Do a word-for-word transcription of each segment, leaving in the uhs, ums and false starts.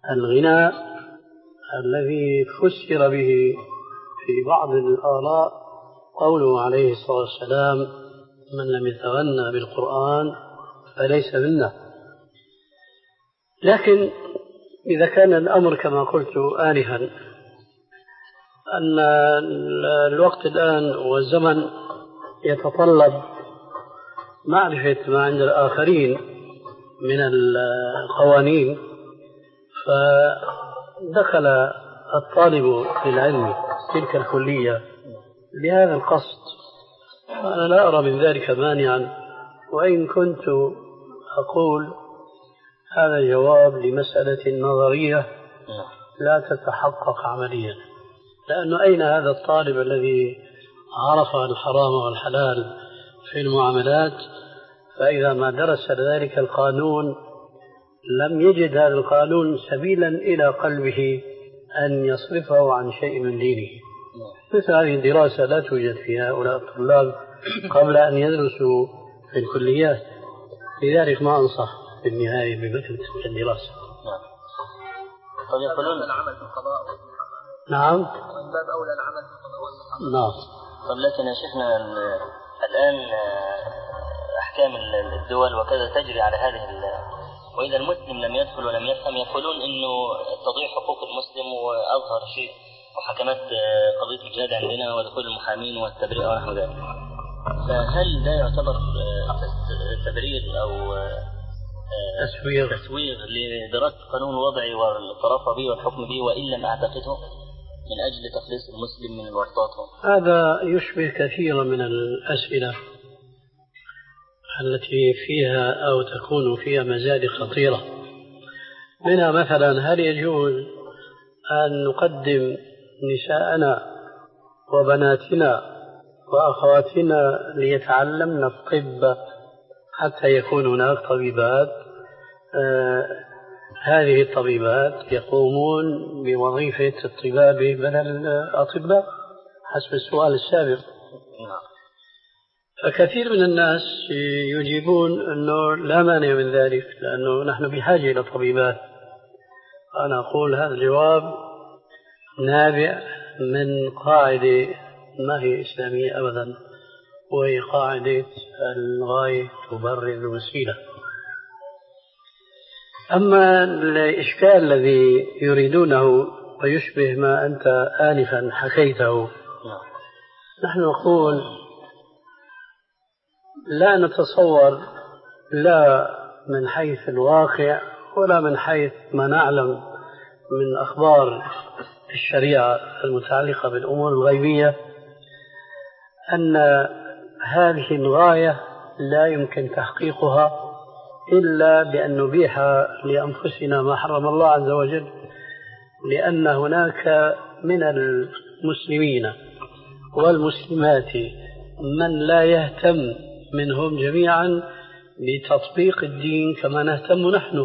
الغناء الذي فسر به في بعض الآراء قوله عليه الصلاة والسلام: من لم يتغنى بالقرآن فليس منا. لكن إذا كان الأمر كما قلت آنفا أن الوقت الآن والزمن يتطلب معرفة ما عند الآخرين من القوانين، فدخل الطالب للعلم تلك الكلية بهذا القصد، وأنا لا أرى من ذلك مانعا، وإن كنت أقول هذا جواب لمسألة نظرية لا تتحقق عمليا. لأنه أين هذا الطالب الذي عرف الحرام والحلال في المعاملات، فإذا ما درس ذلك القانون لم يجد هذا القانون سبيلا إلى قلبه أن يصرفه عن شيء من دينه. مثل هذه الدراسة لا توجد في هؤلاء الطلاب قبل أن يدرسوا في الكليات، لذلك ما أنصح في النهاية بمثل تلك الدراسة. نعم. طيب يقولون العمل في القضاء والمحاماة. نعم. من باب أولى العمل في القضاء والمحاماة. نعم. طيب لكن يا شيخنا الآن أحكام الدول وكذا تجري على هذه، وإذا المسلم لم يدخل ولم يفهم يقولون إنه تضيع حقوق المسلم، وأظهر شيء وحكمت قضية الجهاد عندنا ودخول المحامين والتبرير ونحو ذلك. فهل ده يعتبر تبرير أو تسويغ تسويغ لدراسة قانون وضعي والطرف به والحكم به وإن لم أعتقده من أجل تخليص المسلم من الورطات؟ هذا يشبه كثيرا من الأسئلة التي فيها أو تكون فيها مزايا خطيرة، منها مثلا: هل يجوز أن نقدم نساءنا وبناتنا وأخواتنا ليتعلمن الطب حتى يكون هناك طبيبات، آه هذه الطبيبات يقومون بوظيفة الطباب بدل الأطباء حسب السؤال السابق؟ فكثير من الناس يجيبون أنه لا مانع من ذلك لأنه نحن بحاجة إلى طبيبات. أنا أقول هذا الجواب نابع من قاعدة ما هي إسلامية أبدا، وهي قاعدة الغاية تبرر الوسيلة. أما الإشكال الذي يريدونه ويشبه ما أنت آنفا حكيته، نحن نقول لا نتصور لا من حيث الواقع ولا من حيث ما نعلم من أخبار الشريعة المتعلقة بالأمور الغيبية أن هذه الغاية لا يمكن تحقيقها إلا بأن نبيح لأنفسنا ما حرم الله عز وجل، لأن هناك من المسلمين والمسلمات من لا يهتم منهم جميعا بتطبيق الدين كما نهتم نحن.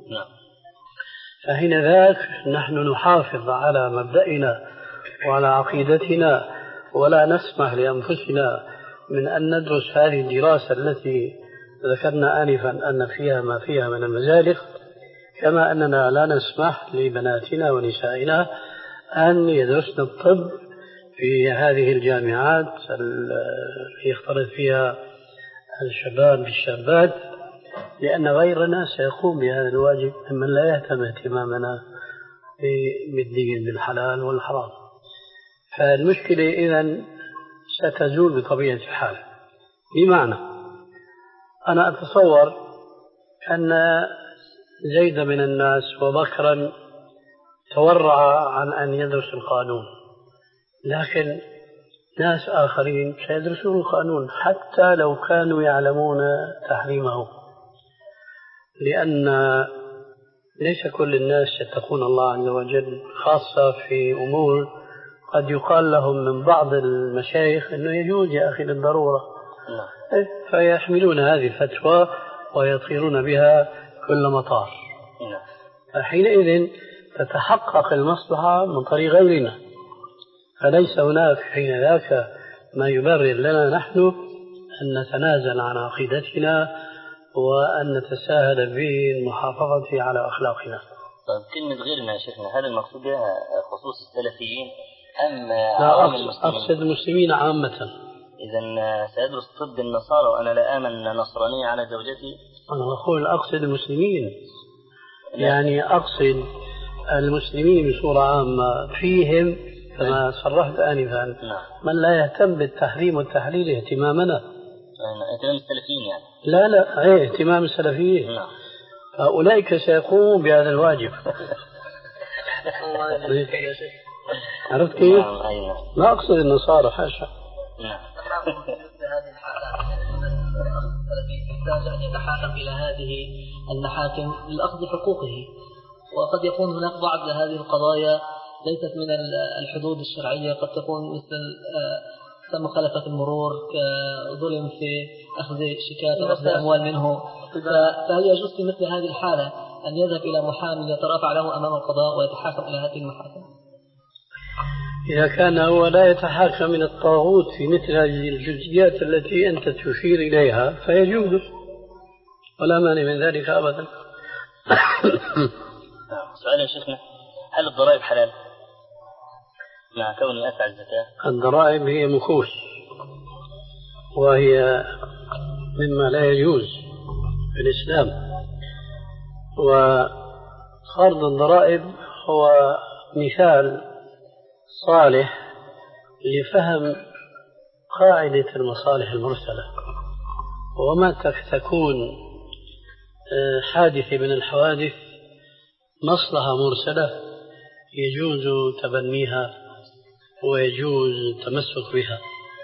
فحين ذاك نحن نحافظ على مبدأنا وعلى عقيدتنا، ولا نسمح لأنفسنا من أن ندرس هذه الدراسة التي ذكرنا آنفا أن فيها ما فيها من المزالق، كما أننا لا نسمح لبناتنا ونسائنا أن يدرسن الطب في هذه الجامعات التي يختلط فيها الشباب بالشابات، لأن غيرنا سيقوم بهذا الواجب ممن لا يهتم اهتمامنا بالدين بالحلال والحرام. فالمشكلة إذن ستزول بطبيعة الحال. بمعنى أنا أتصور أن زيد من الناس وبكرا تورع عن أن يدرس القانون، لكن ناس آخرين سيدرسون القانون حتى لو كانوا يعلمون تحريمه، لأن ليس كل الناس يتقون الله عز وجل، خاصة في أمور قد يقال لهم من بعض المشايخ أنه يجوز يا أخي للضرورة، فيحملون هذه الفتوى ويطيرون بها كل مطار. فحينئذ تتحقق المصلحة من طريق غيرنا، فليس هناك حين ذاك ما يبرر لنا نحن أن نتنازل عن عقيدتنا وأن نتساهل بالمحافظة على أخلاقنا. طيب كلمة غيرنا يا شيخنا، هل المقصود بها خصوص السلفيين أم لا عوام أقصد, المسلمين؟ أقصد المسلمين عامة. إذا سأدرس طب النصارى وأنا لا آمن نصرانية على زوجتي؟ أنا أقول أقصد المسلمين، يعني أقصد المسلمين بصورة عامة، فيهم كما صرحت آنفا من لا يهتم بالتحريم والتحليل اهتمامنا. اهتمام السلفيين يعني؟ لا لا، أي اهتمام السلفيين. نعم. فأولئك سيقومون بهذا الواجب. عرفت كيف؟ نعم. أيوة. ما أقصد النصارى، حاشا. نعم. يحتاج أن يتحاكم إلى هذه المحاكم لأخذ حقوقه، وقد يكون هناك بعض هذه القضايا ليست من الحدود الشرعية، قد تكون مثل مخالفة المرور، كظلم في أخذ شيكات وأخذ أموال منه، فهل يجوز في مثل هذه الحالة أن يذهب إلى محامي يترافع له أمام القضاء ويتحاكم إلى هذه المحاكم؟ إذا كان هو لا يتحاكم من الطاغوت في مثل هذه الجزئيات التي أنت تشير إليها فيجوز، ولا مانع من ذلك أبدا. سؤال يا شيخنا، هل الضرائب حلال مع كوني أدفع الزكاة؟ الضرائب هي مكوس، وهي مما لا يجوز في الإسلام، وفرض الضرائب هو مثال صالح لفهم قاعدة المصالح المرسلة، وما تكون حادثة من الحوادث مصلحة مرسلة يجوز تبنيها ويجوز التمسك بها.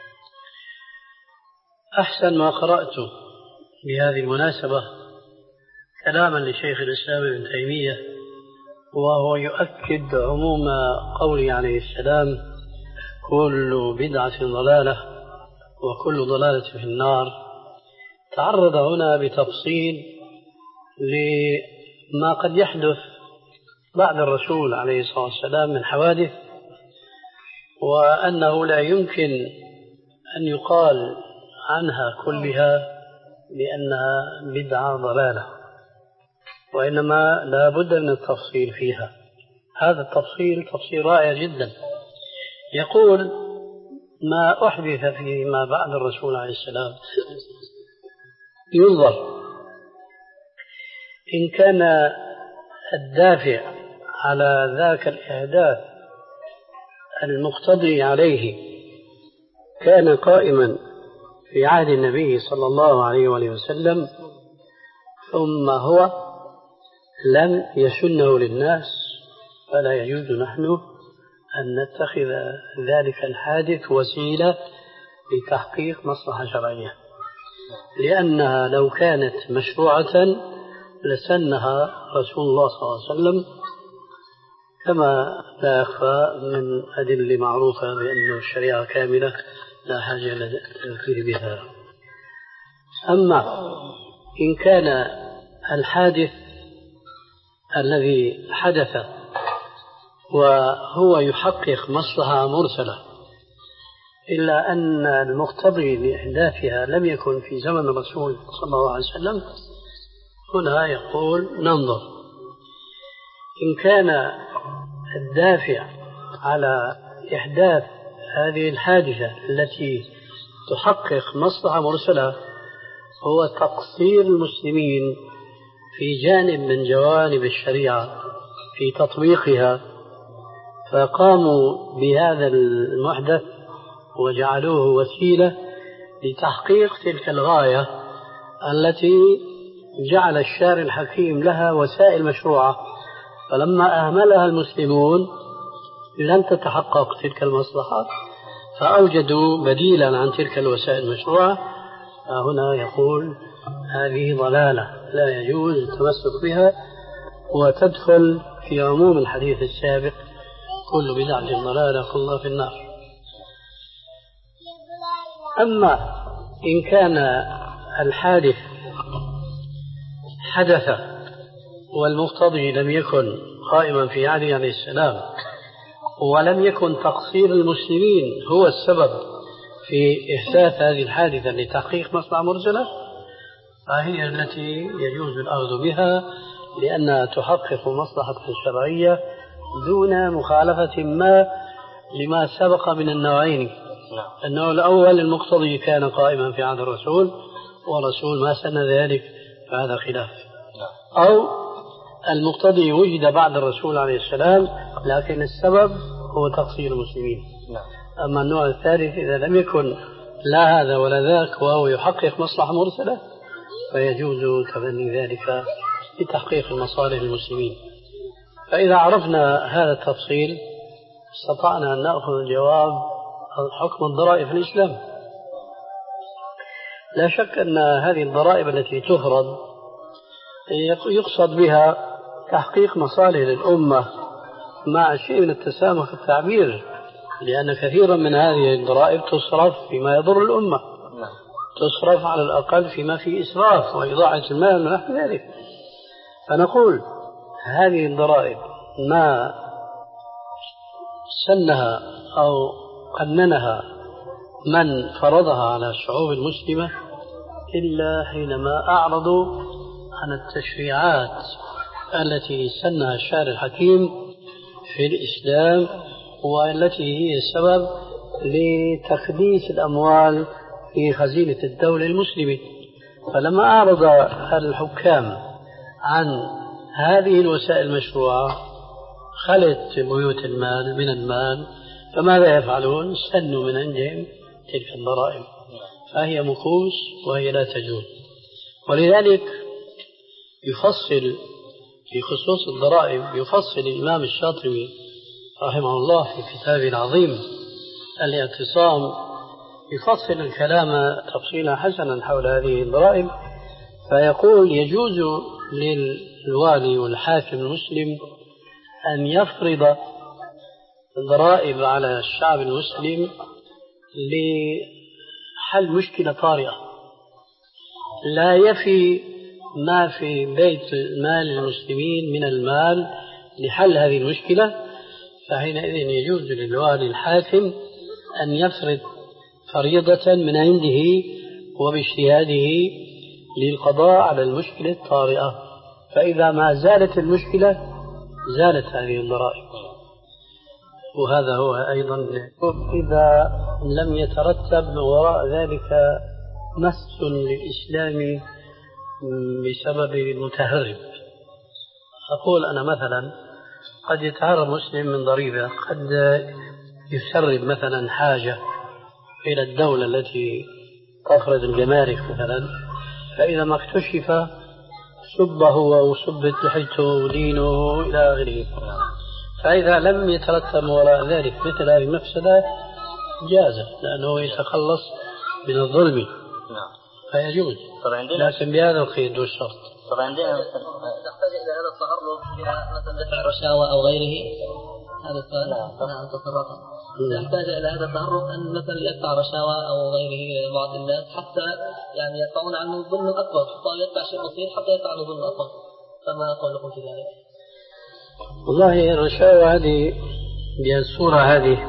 أحسن ما قرأت بهذه المناسبة كلاما لشيخ الإسلام ابن تيمية، وهو يؤكد عموم قوله عليه السلام: كل بدعة ضلالة وكل ضلالة في النار. تعرض هنا بتفصيل لما قد يحدث بعد الرسول عليه الصلاة والسلام من حوادث، وأنه لا يمكن أن يقال عنها كلها بأنها بدعة ضلالة، وإنما لا بد من التفصيل فيها. هذا التفصيل تفصيل رائع جدا. يقول: ما أحدث فيما بعد الرسول عليه السلام ينظر إن كان الدافع على ذاك الإحداث المقتضي عليه كان قائما في عهد النبي صلى الله عليه وآله وسلم، ثم هو لم يسنه للناس، فلا يجوز نحن أن نتخذ ذلك الحادث وسيلة لتحقيق مصلحة شرعية، لأنها لو كانت مشروعة لسنها رسول الله صلى الله عليه وسلم، كما لا يخفى من أدلة معروفة بأن الشريعة كاملة لا حاجة للتذكير بها. أما إن كان الحادث الذي حدث وهو يحقق مصلحة مرسلة إلا أن المقتضي لإحداثها لم يكن في زمن الرسول صلى الله عليه وسلم، هنا يقول ننظر. إن كان الدافع على إحداث هذه الحادثة التي تحقق مصلحة مرسلة هو تقصير المسلمين في جانب من جوانب الشريعة في تطبيقها، فقاموا بهذا المحدث وجعلوه وسيلة لتحقيق تلك الغاية التي جعل الشارع الحكيم لها وسائل مشروعة، فلما أهملها المسلمون لم تتحقق تلك المصلحة، فأوجدوا بديلا عن تلك الوسائل المشروعة. هنا يقول هذه ضلالة لا يجوز التمسك بها، وتدخل في عموم الحديث السابق: كل بدعة ضلالة كلها في النار. أما إن كان الحادث حدث والمقتضي لم يكن قائما في عهده عليه السلام، ولم يكن تقصير المسلمين هو السبب في إحداث هذه الحادثة لتحقيق مصلحة مرسلة، فهي التي يجوز الأخذ بها لأنها تحقق مصلحة شرعية دون مخالفة ما لما سبق من النوعين. النوع الأول المقتضي كان قائما في عهد الرسول والرسول ما سن ذلك فهذا خلاف، أو المقتضي وجد بعد الرسول عليه السلام لكن السبب هو تقصير المسلمين. أما النوع الثالث إذا لم يكن لا هذا ولا ذاك وهو يحقق مصلحة مرسلة فيجوز تبني ذلك لتحقيق المصالح المسلمين. فإذا عرفنا هذا التفصيل استطعنا أن نأخذ الجواب عن حكم الضرائب في الإسلام. لا شك أن هذه الضرائب التي تفرض يقصد بها تحقيق مصالح للأمة مع شيء من التسامح في التعبير، لأن كثيرا من هذه الضرائب تصرف فيما يضر الأمة، تصرف على الأقل فيما فيه إسراف وإضاعة المال ونحو ذلك. فنقول هذه الضرائب ما سنها أو قننها من فرضها على الشعوب المسلمة إلا حينما أعرضوا عن التشريعات التي سنها الشارع الحكيم في الإسلام والتي هي السبب لتخليص الأموال في خزينة الدولة المسلمة. فلما أعرض الحكام عن هذه الوسائل المشروعة خلت بيوت المال من المال، فماذا يفعلون؟ سنوا من عندهم تلك الضرائب، فهي مكوس وهي لا تجوز. ولذلك يفصل في خصوص الضرائب يفصل الإمام الشاطبي رحمه الله في كتابه العظيم الاعتصام، يفصل الكلام تفصيلا حسنا حول هذه الضرائب، فيقول يجوز للوالي والحاكم المسلم أن يفرض الضرائب على الشعب المسلم لحل مشكلة طارئة لا يفي ما في بيت المال المسلمين من المال لحل هذه المشكلة، فحينئذ يجوز للوالي الحاكم أن يفرض فريضة من عنده وباجتهاده للقضاء على المشكلة الطارئة، فإذا ما زالت المشكلة زالت هذه الضرائب. وهذا هو أيضا إذا لم يترتب وراء ذلك مس للإسلام بسبب المتهرب. أقول أنا مثلا قد يتهرب مسلم من ضريبة، قد يسرب مثلا حاجة إلى الدولة التي تفرض الجمارك مثلا، فإذا ما اكتشف سبه وسبت لحيته ودينه إلى آخره. فإذا لم يترتب وراء ذلك مثل هذه المفسدة جاز، لأنه يتخلص من الظلم فيجوز، لكن بهذا القيد والشرط. طبعا عندنا تحتاج إلى هذا التعرض إلى مثلا دفع رشاوى أو غيره، هذا السؤال نعم تصرفا يحتاج إلى هذا التعرض أن مثلا يدفع رشاوى أو غيره بعض الناس حتى يعني يدفعون عنه ظلم أكبر، حتى يدفع شيء بسيط حتى يدفع عنه ظلم أكبر. فما قولكم في ذلك؟ والله الرشاوى هذه بالصورة هذه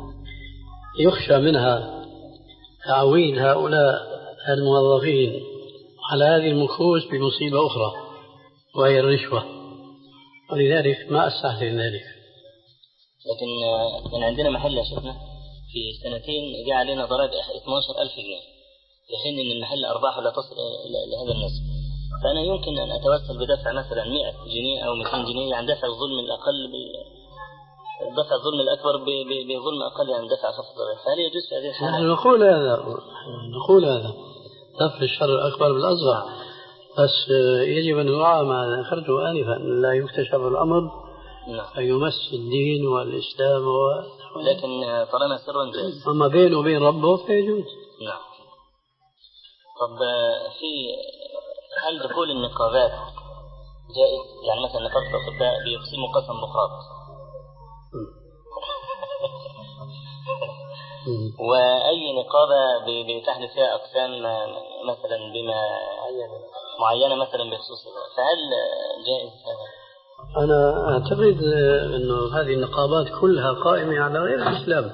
يخشى منها تعويل هؤلاء الموظفين على هذه المكوس بمصيبة أخرى وهي الرشوة، ولذلك ما أستحسن ذلك. لكن كان عندنا محل شفنا في سنتين جاء علينا ضرائب اثني عشر ألف جنيه في حين أن المحل أرباحه لا تصل لهذا النسب. فأنا يمكن أن أتوسل بدفع مثلا مئة جنيه أو مئتين جنيه عن دفع الظلم الأقل دفع الظلم الأكبر بظلم أقل عن دفع خفض الضرائب، فهل يجوز في هذه الحالة؟ نحن نقول هذا نقول هذا دفع الشر الأكبر بالأصغر، بس يجب أن يراعى ما ذكرته آنفا، لا يكتشف الأمر فيمس الدين والإسلام و... لكن طالما سرا جائز، أما بينه وبين ربه فيجوز. نعم. طب في هل دخول النقابات جائز؟ يعني مثلا نقابة الأطباء بيقسموا قسم بخراط وأي نقابة بتحدث فيها أقسام مثلا بما معينة مثلا بخصوص، فهل جائز هذا؟ أنا أعتقد أنه هذه النقابات كلها قائمة على غير الإسلام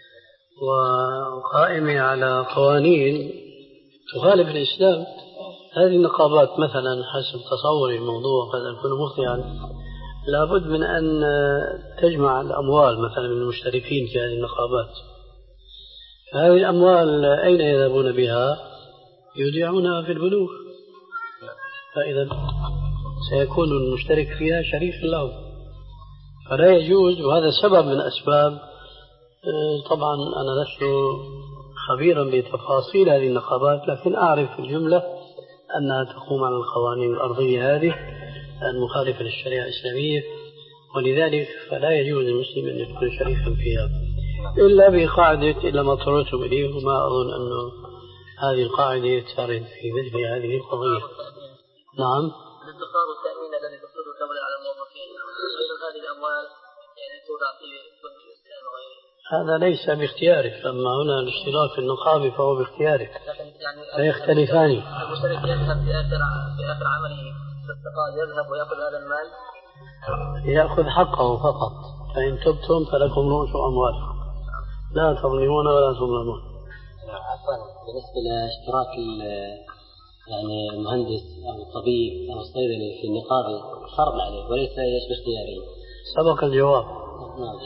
وقائمة على قوانين تخالف الإسلام. هذه النقابات مثلا حسب تصوري الموضوع قد أكون مخطئا، لابد من أن تجمع الأموال مثلا من المشتركين في هذه النقابات. هذه الأموال أين يذهبون بها؟ يودعونها في البنوك، فإذا سيكون المشترك فيها شريك له، فلا يجوز. وهذا سبب من أسباب، طبعا أنا لست خبيرا بتفاصيل هذه النقابات، لكن أعرف في الجملة أنها تقوم على القوانين الأرضية هذه المخالفة للشريعة الإسلامية، ولذلك فلا يجوز للمسلم أن يكون شريكا فيها إلا بقاعدة إلا ما اضطررتم إليه، وما أظن أنه هذه القاعدة ترد في مثل هذه القضية. نعم. الادخار والتأمين الذي تفرضه الدولة على الموظفين، أيضا هذه الأموال يعني تودع في بنك الإسلام وغيره. هذا ليس باختيارك، أما هنا الاشتراك في النقابة فهو باختيارك، لا يختلفان. المشترك يذهب في آخر في آخر عمله في الاستقال يذهب ويأخذ هذا المال، يأخذ حقه فقط، فإن تبتم فلكم رؤوس أموالكم لا تظلمون ولا تظلمون. عفوا، بالنسبة لاشتراك يعني المهندس أو الطبيب أو الصيدلي في النقابة فرض عليه وليس ايش باختياره. سبق الجواب. نعم.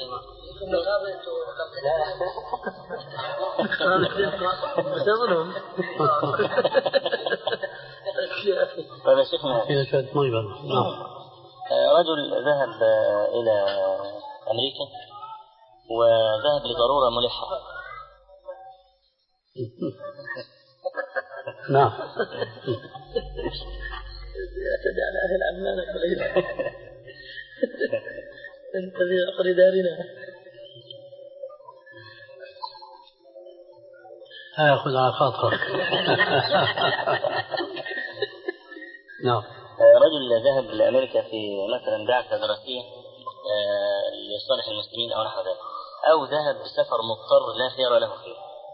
طيب يا شيخنا، رجل ذهب إلى أمريكا وذهب لضرورة ملحة. نعم. يعتدي على أهل عمان قليلا. أنت في عقر دارنا. هاخذ على خاطرك. نعم. رجل ذهب لأمريكا في مثلا بعثة دراسية لصالح المسلمين أو نحو ذلك، أو ذهب بسفر مضطر لا خير له فيه،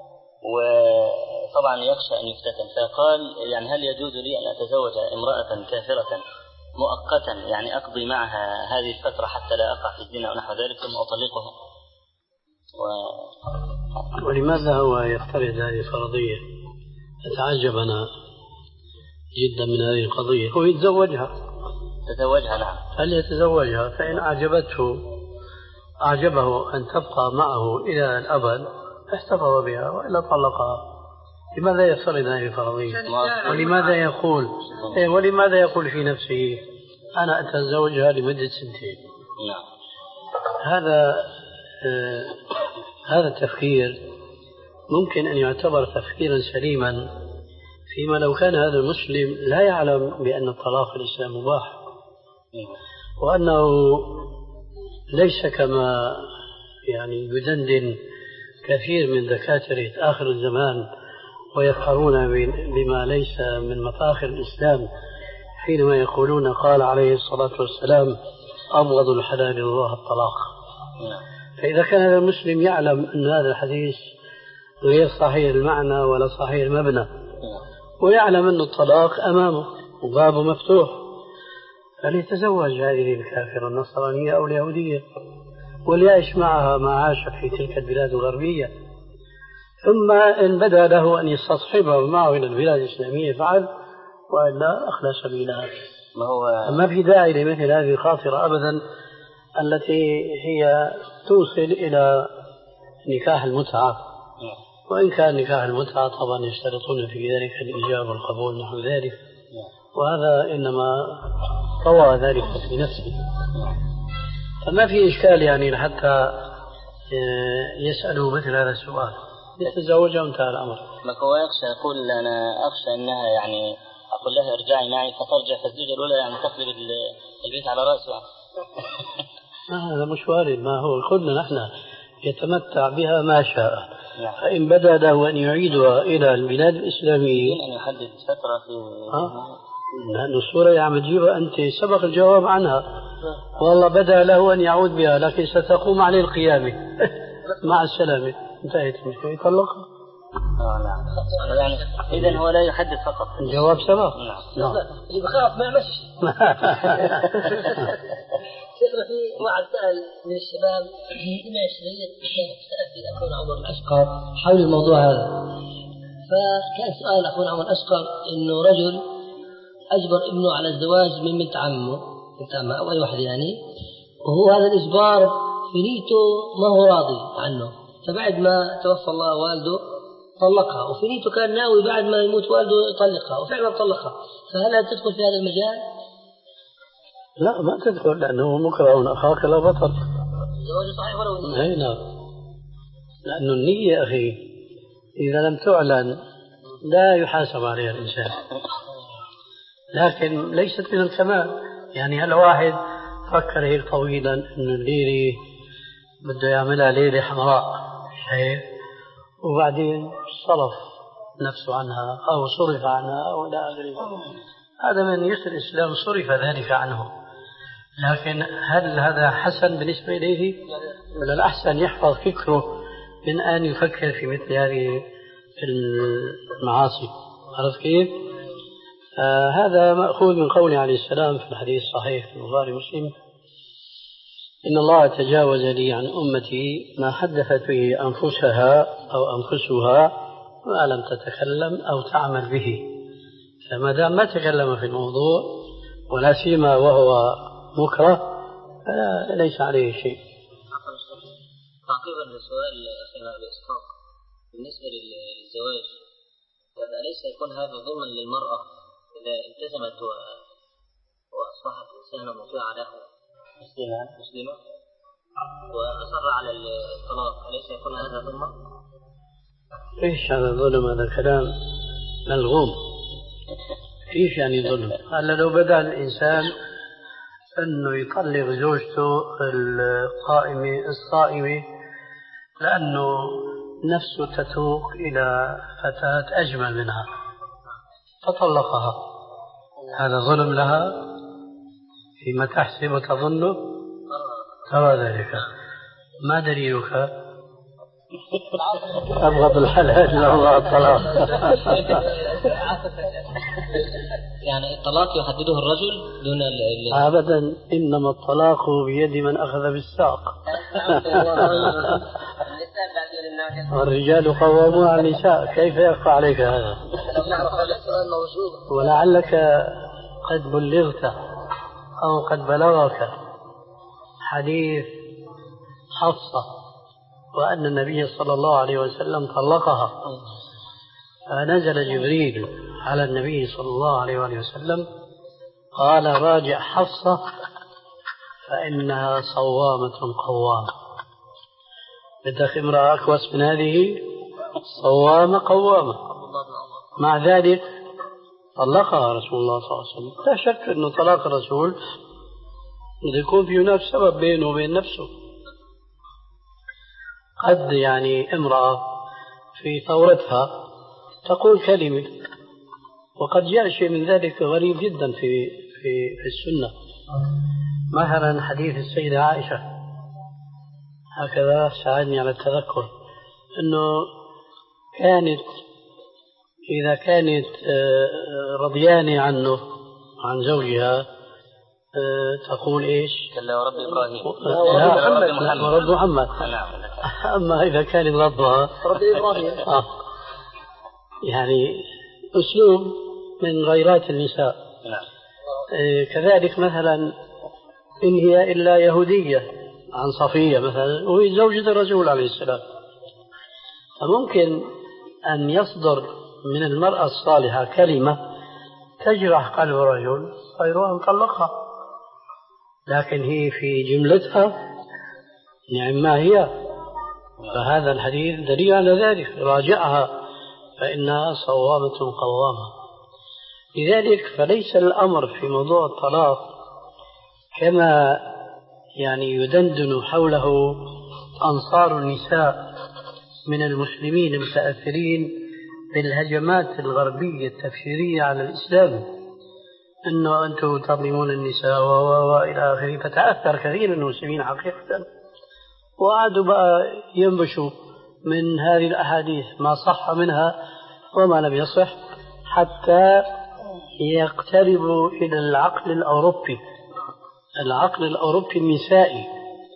وطبعا يخشى أن يفتتن، فقال يعني هل يجوز لي أن أتزوج امرأة كافرة مؤقتا، يعني أقضي معها هذه الفترة حتى لا أقع في الزنا أو نحو ذلك ثم أطلقها؟ و... ولماذا هو يفترض هذه الفرضية؟ أتعجب أنا جدا من هذه القضية. هو يتزوجها، تزوجها. نعم. هل يتزوجها؟ فإن أعجبته أعجبه أن تبقى معه إلى الأبد احتفظ بها، وإلا طلقها. لماذا يفترض هذه الفرضية؟ ولماذا يقول إيه ولماذا يقول في نفسه أنا أتزوجها لمدة سنتين؟ نعم. هذا آه هذا التفكير ممكن أن يعتبر تفكيرا سليما فيما لو كان هذا المسلم لا يعلم بأن الطلاق في الإسلام مباح، وأنه ليس كما يعني يدندن كثير من دكاترة آخر الزمان ويفخرون بما ليس من مفاخر الإسلام حينما يقولون قال عليه الصلاة والسلام أبغض الحلال الله الطلاق. فإذا كان هذا المسلم يعلم أن هذا الحديث غير صحيح المعنى ولا صحيح المبنى، ويعلم أن الطلاق أمامه وبابه مفتوح، فليتزوج هذه الكافرة النصرانية أو اليهودية وليعيش معها ما عاش في تلك البلاد الغربية، ثم إن بدا له أن يستصحبها معه إلى البلاد الإسلامية فعل، وإلا أخلى سبيلها. ما هو ما في داعي لمثل هذه الخاطرة أبدا التي هي توصل إلى نكاح المتعة، وإن كان نكاح المتعة طبعا يشترطون في ذلك الإجابة والقبول نحو ذلك، وهذا إنما طوى ذلك في نفسه، فما في إشكال يعني حتى يسألوا مثل هذا السؤال، يتزوجها وانتهى الأمر. ما هو يخشى، يقول أنا أخشى أنها يعني أقول لها ارجعي معي فترجع فالزوجة الأولى يعني تقلب البيت على رأسها. هذا مش وارد، ما هو كلنا نحن يتمتع بها ما شاء، فإن بدا له أن يعيدها إلى البلاد الإسلامية أن يحدد فترة في لأن الصورة يعمل تجيبها أنت سبق الجواب عنها، والله بدا له أن يعود بها لكن ستقوم عليه القيامة مع السلامة، انتهت المشكلة، يطلقها. آه نعم. يعني إذن هو لا يحدد فقط، الجواب سبق. نعم. نعم. اللي بخاف ما يمشي. شيخنا في واحد سأل من الشباب من عشرية سأل في أخونا عمر الأشقر حول الموضوع هذا، فكان سؤال أخونا عمر الأشقر إنه رجل أجبر ابنه على الزواج من بنت عمه بنت عمه أو أي واحد يعني، وهو هذا الإجبار في نيته ما هو راضي عنه، فبعد ما توفى الله والده طلقها، وفي نيته كان ناوي بعد ما يموت والده يطلقها وفعلا طلقها، فهل تدخل في هذا المجال؟ لا ما تدخل، لأنه مكره أخاك لا بطل. الزواج صحيح ولو أي نعم، لأنه النية أخي إذا لم تعلن لا يحاسب عليها الإنسان، لكن ليست من الكمال. يعني هل واحد فكر هيك طويلا إنه الليلة بده يعملها ليلة حمراء شايف، وبعدين صرف نفسه عنها أو صرف عنها أو لا أدري، هذا من يسر الإسلام صرف ذلك عنه، لكن هل هذا حسن بالنسبة إليه؟ من الأحسن يحفظ فكره من أن يفكر في مثل هذه المعاصي. عرفت كيف؟ آه هذا مأخوذ من قوله عليه السلام في الحديث الصحيح في البخاري ومسلم: إن الله تجاوز لي عن أمتي ما حدثت به أنفسها أو أنفسها ما لم تتكلم أو تعمل به. فما دام ما تكلم في الموضوع ولا سيما وهو مكره فليس عليه شيء. تعقيبا لسؤال أخينا الإسحاق بالنسبة للزواج، أليس يكون هذا ظلما للمرأة إذا التزمت وأصبحت إنسانا مطيعة له مسلمة مسلمة وأصر على الطلاق، أليس يكون هذا ظلما؟ إيش هذا ظلم؟ هذا كلام ملغوم. إيش يعني ظلم؟ هلا لو بدأ الإنسان أنه يطلق زوجته القائمة الصائمة لأنه نفسه تتوق إلى فتاة أجمل منها فطلقها، هذا ظلم لها فيما تحسب وتظنه؟ ترى ذلك. ما دليلك؟ أبغض الحلال لله الطلاق. يعني الطلاق يحدده الرجل دون ال... أبدا، إنما الطلاق بيد من أخذ بالساق. والرجال قوامون على النساء، كيف يخفى عليك هذا؟ ولعلك قد بلغت أو قد بلغك حديث حفصة وأن النبي صلى الله عليه وسلم طلقها، فنزل جبريل على النبي صلى الله عليه وسلم قال: راجع حفصة فإنها صوامة قوامة. بدك امرأة أكوس من هذه؟ صوامة قوامة. مع ذلك طلقها رسول الله صلى الله عليه وسلم. لا شك أنه طلاق الرسول بده يكون في هناك سبب بينه وبين نفسه. قد يعني امرأة في ثورتها تقول كلمة، وقد جاء شيء من ذلك غريب جدا في في في السنة. مثلا حديث السيدة عائشة، هكذا ساعدني على التذكر، أنه كانت إذا كانت رضيانة عنه عن زوجها تقول إيش؟ كلا ورب إبراهيم. لا ورب محمد. أما إذا كان ربها رب إبراهيم. آه. يعني أسلوب من غيرات النساء. آه كذلك مثلا إن هي إلا يهودية عن صفية مثلا وهي زوجة الرسول عليه السلام، فممكن أن يصدر من المرأة الصالحة كلمة تجرح قلب الرجل فيروح نطلقها، لكن هي في جملتها نعم ما هي. فهذا الحديث دليل على ذلك، راجعها فإنها صوامة قوامة. لذلك فليس الأمر في موضوع الطلاق كما يعني يدندن حوله أنصار النساء من المسلمين المتأثرين بالهجمات الغربية التفسيرية على الإسلام، أنه أنتم تظلمون النساء وإلى آخره. فتأثر كثير من المسلمين حقيقة، وقعدوا بقى ينبشوا من هذه الأحاديث ما صح منها وما لم يصح حتى يقتربوا إلى العقل الأوروبي العقل الأوروبي النسائي.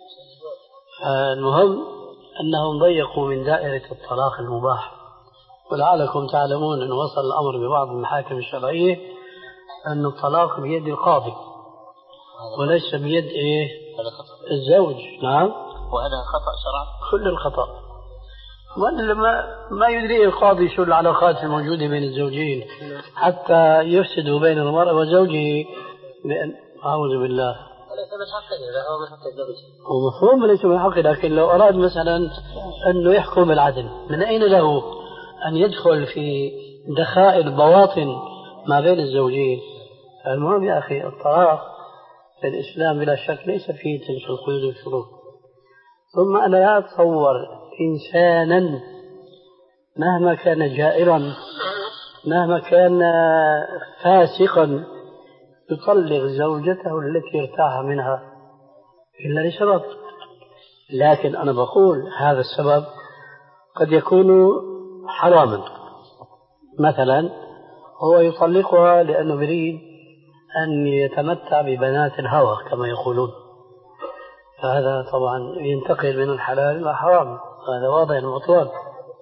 المهم أنهم ضيقوا من دائرة الطلاق المباح. ولعلكم تعلمون أن وصل الأمر ببعض المحاكم الشرعية أن الطلاق بيد القاضي وليس بيد إيه الزوج. نعم، وهذا خطأ شرعا، كل الخطأ. ما ما يدري القاضي شو العلاقات الموجودة بين الزوجين حتى يفسدوا بين المرء وزوجه. لأن أعوذ بالله، ليس من حقه، إذا هو من حق الزوج ومفهوم ليس من حقه، لكن لو أراد مثلا أنه يحكم بالعدل، من أين له أن يدخل في دخائل البواطن ما بين الزوجين؟ المهم يا أخي، الطلاق في الإسلام بلا شك ليس فيه تلك القيود والشروط. ثم أنا لا أتصور إنسانا مهما كان جائرا مهما كان فاسقا يطلق زوجته التي ارتاح منها إلا لسبب. لكن أنا بقول هذا السبب قد يكون حراما. مثلا هو يطلقها لأنه يريد أن يتمتع ببنات الهوى كما يقولون، فهذا طبعا ينتقل من الحلال إلى حرام، هذا واضح المطلوب.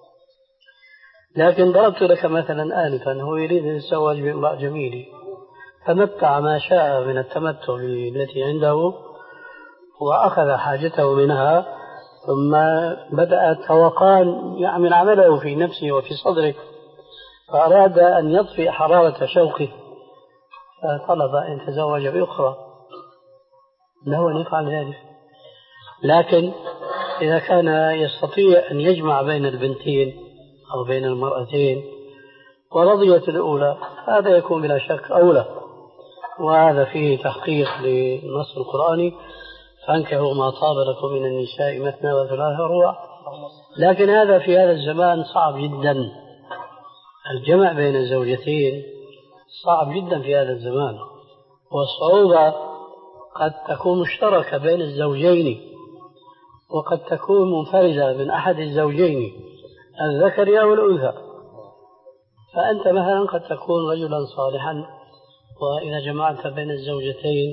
لكن ضربت لك مثلا آنفا هو يريد أن يتزوج بامرأة جميلة، تمتع ما شاء من التمتع التي عنده وأخذ حاجته منها، ثم بدأ التوقان يعمل عمله في نفسه وفي صدره، فأراد أن يطفئ حرارة شوقه فطلب أن يتزوج بأخرى، له أن يفعل ذلك. لكن إذا كان يستطيع أن يجمع بين البنتين أو بين المرأتين ورضيت الأولى، هذا يكون بلا شك أولى، وهذا فيه تحقيق للنص القرآني: فانكحوا ما طاب لكم من النساء مثنى وثلاث ورباع. لكن هذا في هذا الزمان صعب جدا، الجمع بين الزوجتين صعب جدا في هذا الزمان، والصعوبة قد تكون مشتركة بين الزوجين وقد تكون منفردة من أحد الزوجين الذكر أو الأنثى. فأنت مثلا قد تكون رجلا صالحا، وإذا جمعت بين الزوجتين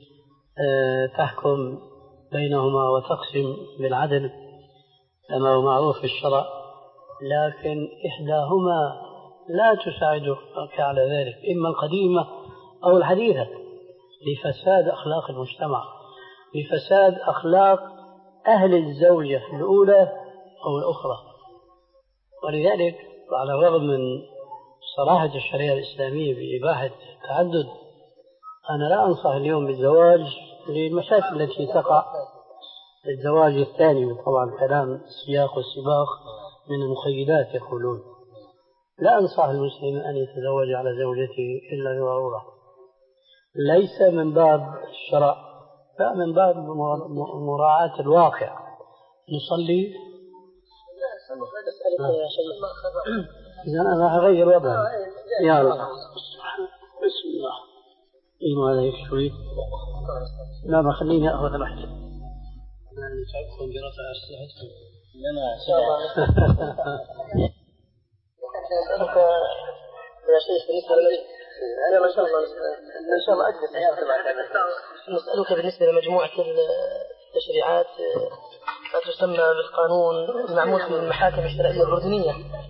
تحكم بينهما وتقسم بالعدل كما هو معروف في الشرع، لكن إحداهما لا تساعدك على ذلك، إما القديمة أو الحديثة، لفساد أخلاق المجتمع، لفساد أخلاق أهل الزوجة الأولى أو الأخرى. ولذلك على الرغم من صراحة الشريعة الإسلامية بإباحة التعدد، أنا لا أنصح اليوم بالزواج للمشاكل التي تقع. الزواج الثاني طبعا كلام السياق والسباق من المخيلات يقولون. لا أنصح المسلم أن يتزوج على زوجته إلا لضرورة، ليس من باب الشرع، لا من باب مراعاة الواقع. نصلي إذا أنا أغير وضعي. يا الله، بسم الله. إيه هذا يكفي؟ لا ما خليني أخذ الأحد. أنا نتعبكم برفع أسلحتكم. لنا شاء يا شيخ بالنسبة لي أنا ما شاء الله إن شاء الله أجلس نسألك بالنسبة لمجموعة التشريعات تسمى بالقانون المعمول في المحاكم الشرعية الأردنية.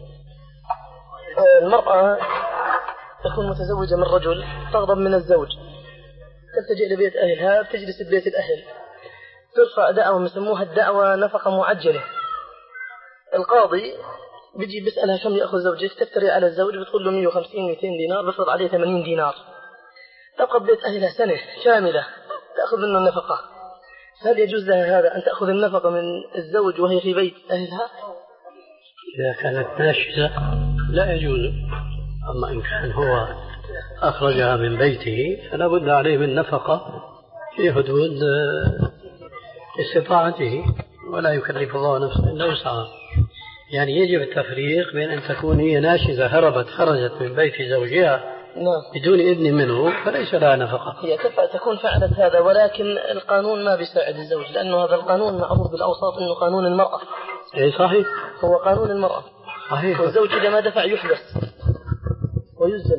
المرأة تكون متزوجة من رجل، تغضب من الزوج، تلتجئ لبيت أهلها، تجلس ببيت الأهل، ترفع دعوة يسموها الدعوة نفقة معجلة. القاضي بيجي بيسألها كم يأخذ زوجك، تفتري على الزوج بتقول له مئة وخمسين مئتين دينار، بفرض عليه ثمانين دينار، تبقى ببيت أهلها سنة كاملة تأخذ منه النفقة. هل يجوز لها هذا أن تأخذ النفقة من الزوج وهي في بيت أهلها؟ إذا كانت ناشزة لا يجوز، أما إن كان هو أخرجها من بيته فلا بد عليه من نفقة في حدود استطاعته، ولا يكلف الله نفسا إلا وسعها. يعني يجب التفريق بين أن تكون هي ناشزة هربت خرجت من بيت زوجها بدون إذن منه فليس لها نفقة، هي تكون فعلت هذا، ولكن القانون ما بيساعد الزوج، لأنه هذا القانون معروف بالأوساط أنه قانون المرأة. أي صحيح، هو قانون المرأة صحيح، والزوج إذا ما دفع يحبس ويسجن.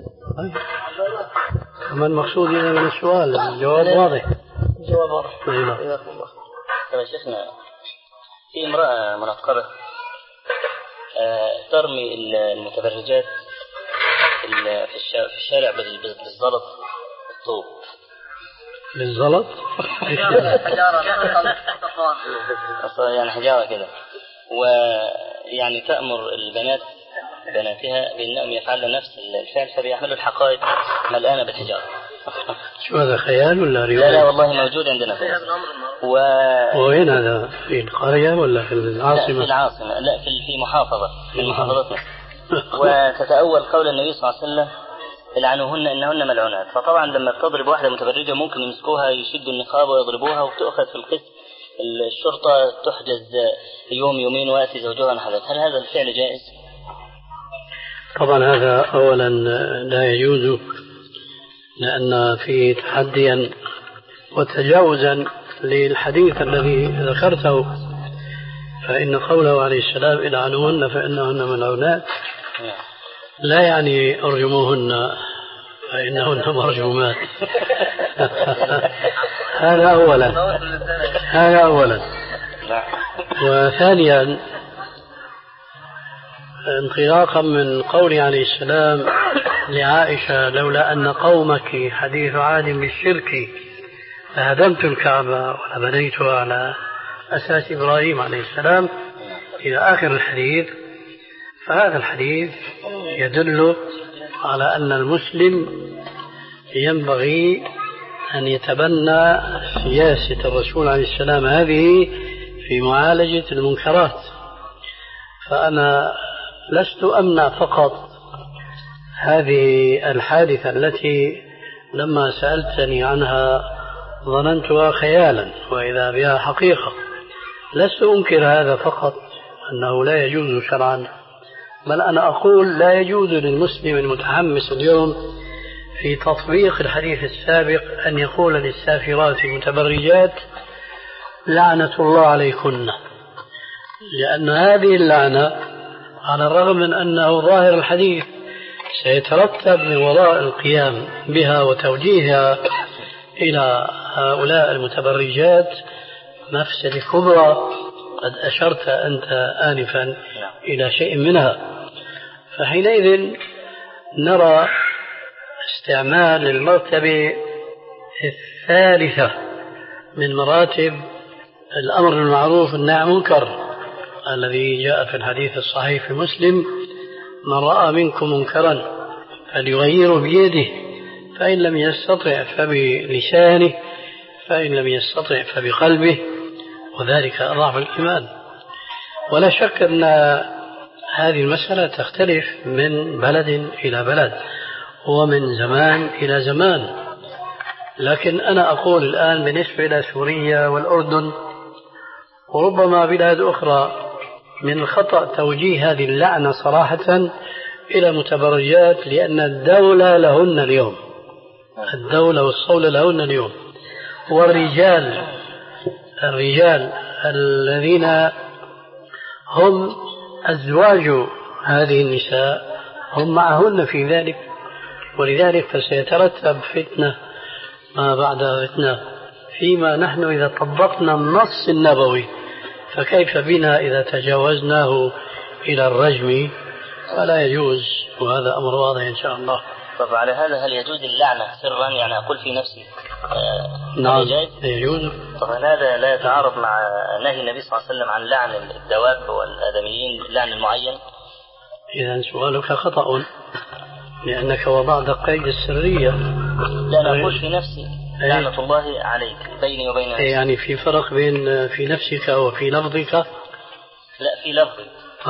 ما المقصود إذا من السؤال؟ الجواب واضح. الجواب واضح. نعم. طيب شيخنا، في امرأة منقبة ترمي المتبرجات في الشارع بالزلط طوب للزلط يعني حجارة كده، ويعني تأمر البنات بناتها بأنهم يفعلن نفس الفعل فبيحملوا الحقائب ملآنة بالحجارة. شو هذا خيال ولا رواية؟ لا لا والله موجود عندنا. و... وين هذا؟ في القرية ولا في العاصمة؟ لا في العاصمة، لا في في محافظة في محافظتنا. وتتأول قول النبي صلى الله عليه وسلم العنوهن إنهن ملعونات. فطبعا لما تضرب واحدة متبرجة ممكن يمسكوها يشدوا النقاب ويضربوها وتأخذ في القسم، الشرطة تحجز يوم يومين ويأتي زوجها نحدث. هل هذا الفعل جائز؟ طبعا هذا أولا لا يجوز، لأن في تحديا وتجاوزا للحديث الذي ذكرته، فإن قوله عليه السلام العنوهن فإنهن ملعونات لا يعني ارجموهن فإنهن مرجومات. هذا أولا هذا أولا وثانيا انطلاقا من قول عليه السلام لعائشة لولا أن قومك حديث عهد بالشرك لهدمت الكعبة ولبنيتها على أساس إبراهيم عليه السلام إلى آخر الحديث، فهذا الحديث يدل على أن المسلم ينبغي أن يتبنى سياسة الرسول عليه السلام هذه في معالجة المنكرات. فأنا لست أمنع فقط هذه الحادثة التي لما سألتني عنها ظننتها خيالا وإذا بها حقيقة. لست أنكر هذا فقط أنه لا يجوز شرعا، بل أنا أقول لا يجوز للمسلم المتحمس اليوم في تطبيق الحديث السابق أن يقول للسافرات المتبرجات لعنة الله عليكن، لأن هذه اللعنة على الرغم من أنه ظاهر الحديث سيترتب من وراء القيام بها وتوجيهها إلى هؤلاء المتبرجات مفسدة كبرى قد أشرت أنت آنفا إلى شيء منها. فحينئذ نرى استعمال المرتبة الثالثة من مراتب الأمر بالمعروف والنهي عن المنكر الذي جاء في الحديث الصحيح في مسلم: من رأى منكم منكرا فليغيره بيده، فإن لم يستطع فبلسانه، فإن لم يستطع فبقلبه، وذلك أضعف الإيمان. ولا شك أن هذه المسألة تختلف من بلد إلى بلد ومن زمان إلى زمان، لكن أنا أقول الآن بالنسبة إلى سوريا والأردن وربما بلاد أخرى من الخطأ توجيه هذه اللعنة صراحة إلى متبرجات، لأن الدولة لهن اليوم، الدولة والصولة لهن اليوم، والرجال الرجال الذين هم أزواج هذه النساء هم معهن في ذلك، ولذلك فسيترتب فتنة ما بعد فتنة فيما نحن إذا طبقنا النص النبوي، فكيف بنا إذا تجاوزناه إلى الرجم؟ فلا يجوز، وهذا أمر واضح إن شاء الله. طب على هذا هل يجوز اللعنة سرا، يعني أقول في نفسي آه نعم يجوز؟ طبعا هذا لا يتعارض مع نهي النبي صلى الله عليه وسلم عن لعن الدواب والآدميين لعن المعين؟ إذا سؤالك خطأ، لأنك وضعت قيد السرية. لا أنا أقول في نفسي لعنة الله عليك بيني وبين نفسي. يعني في فرق بين في نفسك وفي لفظك؟ لا في لفظي.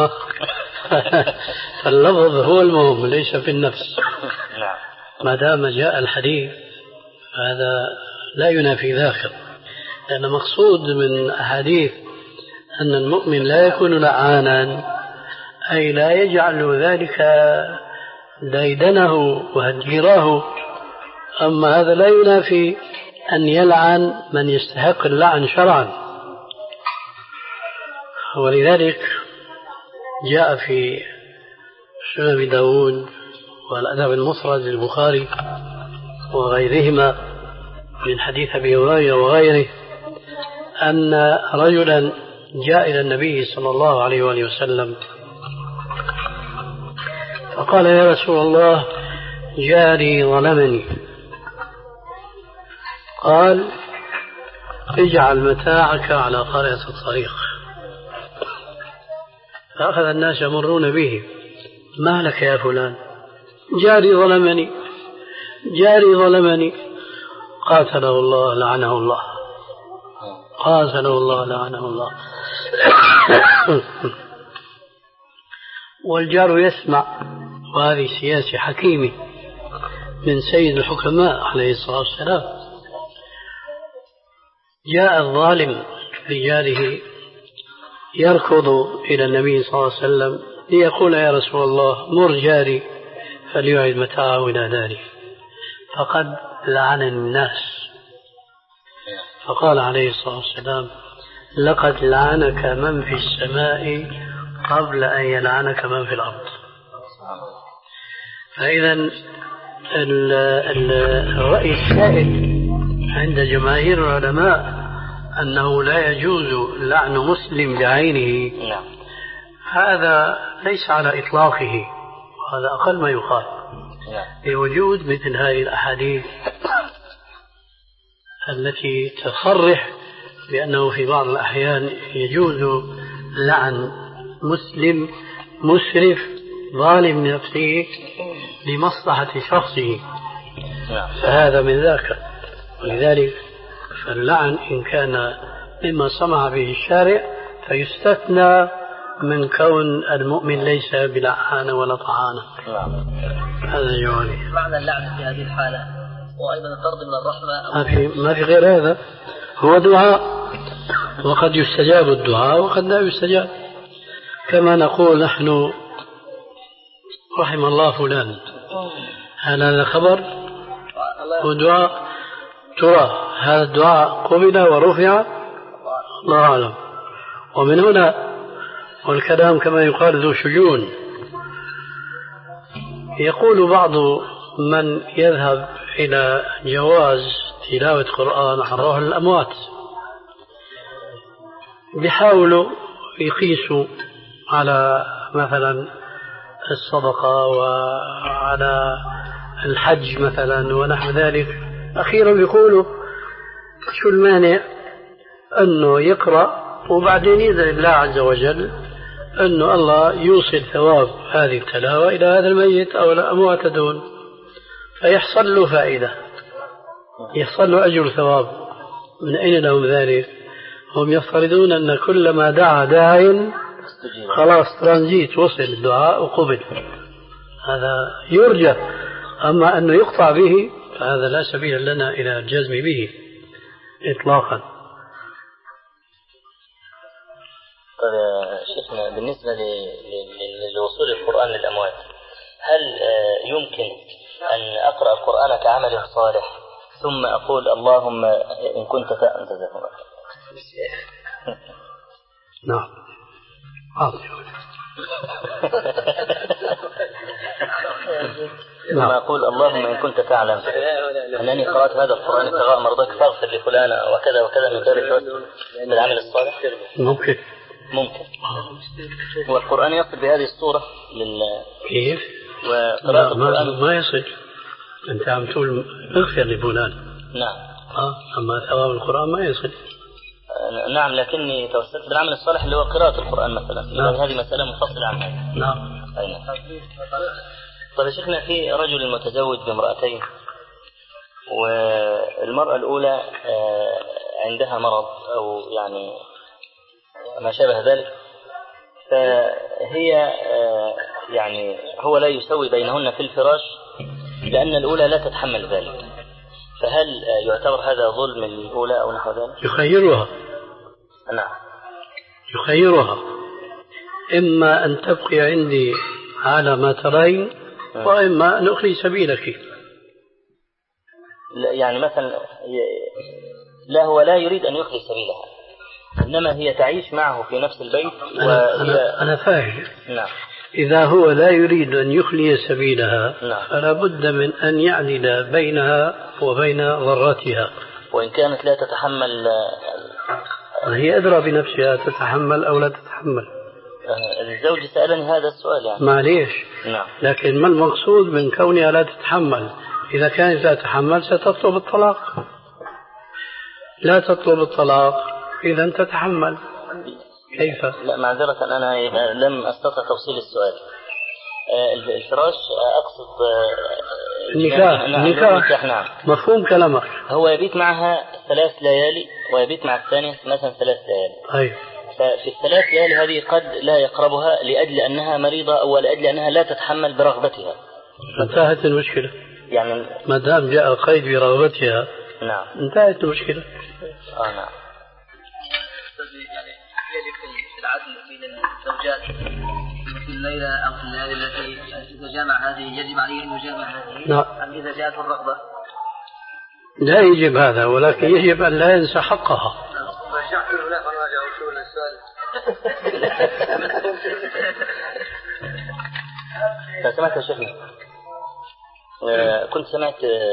فاللفظ هو المهم ليس في النفس. نعم. ما دام جاء الحديث هذا لا ينافي ذاك، لأن مقصود من أحاديث أن المؤمن لا يكون لعانا، أي لا يجعل ذلك ديدنه وهجيراه. أما هذا لا ينافي أن يلعن من يستحق اللعن شرعا. ولذلك جاء في سنن أبي داود والأدب المفرد للبخاري وغيرهما من حديث أبي هريرة وغيره أن رجلا جاء إلى النبي صلى الله عليه وآله وسلم فقال: يا رسول الله، جاري ظلمني قال اجعل متاعك على قارعة الطريق. فأخذ الناس يمرون به، ما لك يا فلان؟ جاري ظلمني، جاري ظلمني. قاتله الله لعنه الله، قاتله الله لعنه الله. والجار يسمع، وهذه سياسة حكيمة من سيد الحكماء عليه الصلاة والسلام. جاء الظالم رجاله يركض إلى النبي صلى الله عليه وسلم ليقول يا رسول الله مر جاري فليعد متاعه إلى داره فقد لعن الناس. فقال عليه الصلاة والسلام لقد لعنك من في السماء قبل أن يلعنك من في الأرض. فإذا الرأي السائد عند جماهير العلماء أنه لا يجوز لعن مسلم بعينه، هذا ليس على إطلاقه، وهذا أقل ما يقال لوجود مثل هذه الأحاديث التي تصرح بأنه في بعض الأحيان يجوز لعن مسلم مسرف ظالم نفسه لمصلحة شخصه، فهذا من ذاك. ولذلك فاللعن إن كان مما سمع به الشارع فيستثنى من كون المؤمن ليس بلعانة ولا طعانة. هذا جوابي. معنى اللعن في هذه الحالة وأيضا الطرد من الرحمة ما في ما في غير هذا، هو دعاء، وقد يستجاب الدعاء وقد لا يستجاب. كما نقول نحن رحم الله فلان، هل هذا خبر ودعاء؟ ترى هذا الدعاء قبل ورفع؟ الله أعلم. ومن هنا والكلام كما يقال ذو شجون. يقول بعض من يذهب إلى جواز تلاوة قرآن عن روح الأموات، بيحاولوا يقيسوا على مثلا الصدقة وعلى الحج مثلا ونحو ذلك. أخيرا بيقولوا شو المانع أنه يقرأ وبعدين يدعي الله عز وجل أنه الله يوصل ثواب هذه التلاوة إلى هذا الميت أو الأموات دون، فيحصل له فائدة، يحصل له أجر ثواب. من أين لهم ذلك؟ هم يفترضون أن كل ما دعا داع خلاص ترانزيت وصل الدعاء وقبل، هذا يرجى. أما أنه يقطع به فهذا لا سبيل لنا إلى الجزم به إطلاقا. طيب يا شيخنا، بالنسبة لوصول القرآن للأموات، هل يمكن أن أقرأ القرآن كعمل صالح ثم أقول اللهم إن كنت فأنت ذا؟ نعم. ثم أقول اللهم إن كنت تعلم أنني قرأت هذا القرآن ابتغاء مرضاك فاغفر لفلان وكذا وكذا من باب التوسل بالعمل الصالح. ممكن ممكن والقرآن يصل بهذه الصورة لل كيف؟ وقراءة القرآن ما يصل. أنت عم تقول اغفر لفلان. نعم. آه. أما ثواب القرآن ما يصل. نعم، لكني توسلت بالعمل الصالح اللي هو قراءة القرآن مثلا. نعم. هذه مسألة منفصلة عن هذا. نعم. أين؟ طيب شيخنا، في رجل متزوج بامرأتين، والمرأة الأولى عندها مرض أو يعني ما شابه ذلك، فهي يعني هو لا يسوي بينهن في الفراش لأن الأولى لا تتحمل ذلك، فهل يعتبر هذا ظلم للأولى أو نحو ذلك؟ يخيرها. نعم. يخيرها، إما أن تبقي عندي على ما ترين وإما أن أخلي سبيلك. يعني مثلا لا، هو لا يريد أن يخلي سبيلها، إنما هي تعيش معه في نفس البيت. أنا, أنا, أنا فاهم. نعم. إذا هو لا يريد أن يخلي سبيلها نعم. فلا بد من أن يعدل بينها وبين ضرتها، وإن كانت لا تتحمل. هي أدرى بنفسها تتحمل أو لا تتحمل. الزوج سألني هذا السؤال يعني. معليش. نعم. لكن ما المقصود من كونها لا تتحمل؟ إذا كانت لا تتحمل ستطلب الطلاق. لا تطلب الطلاق إذا تتحمل. كيف؟ لا معذرة أنا لم أستطع توصيل السؤال. الفراش أقصد النكاح. النكاح نعم. مفهوم كلامك. هو يبيت معها ثلاث ليالي ويبيت مع الثانية مثلا ثلاث ليالي. أي. ففي الثلاث ليالي هذه قد لا يقربها لأجل أنها مريضة أو لأجل أنها لا تتحمل برغبتها. انتهت المشكلة. يعني ما دام جاء القيد برغبتها. نعم. انتهت المشكلة. آه نعم. يعني يجب العدل بين الزوجات في الليلة أو في الليالي التي تتجامع هذه يجب عليه أن يجامع هذه. نعم. أم إذا جاءت الرغبة؟ لا يجب هذا، ولكن يجب أن لا ينسى حقها. رجعت هناك ونراجع وصول السؤال. سمعت يا شيخنا كنت سمعت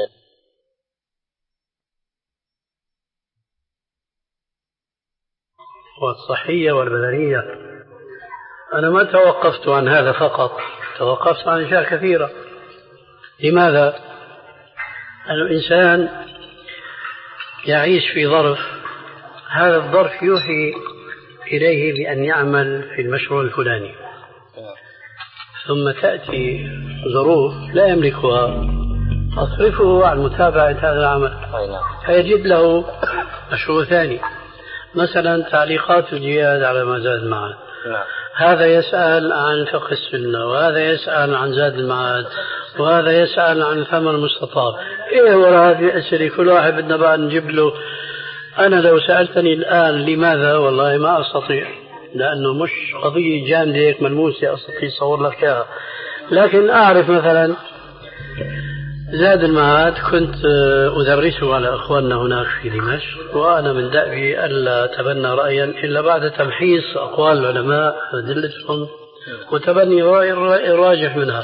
والصحية والبدنية. أنا ما توقفت عن هذا فقط، توقفت عن أشياء كثيرة. لماذا؟ الإنسان يعيش في ظرف، هذا الظرف يوحي إليه بأن يعمل في المشروع الفلاني، ثم تأتي ظروف لا يملكها تصرفه عن متابعة هذا العمل، فيجد له مشروع ثاني، مثلا تعليقات الجهاد على ما زاد المعاد. هذا يسأل عن فقه السنة، وهذا يسأل عن زاد المعاد، وهذا يسأل عن ثمن المستطاب. إيه وراء هذه الأسئلة كل واحد بدنا بقى نجيب له. أنا لو سألتني الآن لماذا والله ما أستطيع، لأنه مش قضية جامدة هيك ملموسة أستطيع أصور لك إياها. لكن أعرف مثلا زاد المعاد كنت أدرسه على أخواننا هناك في دمشق، وأنا من دأبي ألا تبنى رأيا إلا بعد تمحيص أقوال العلماء أدلتهم وتبني رأي الراجح منها.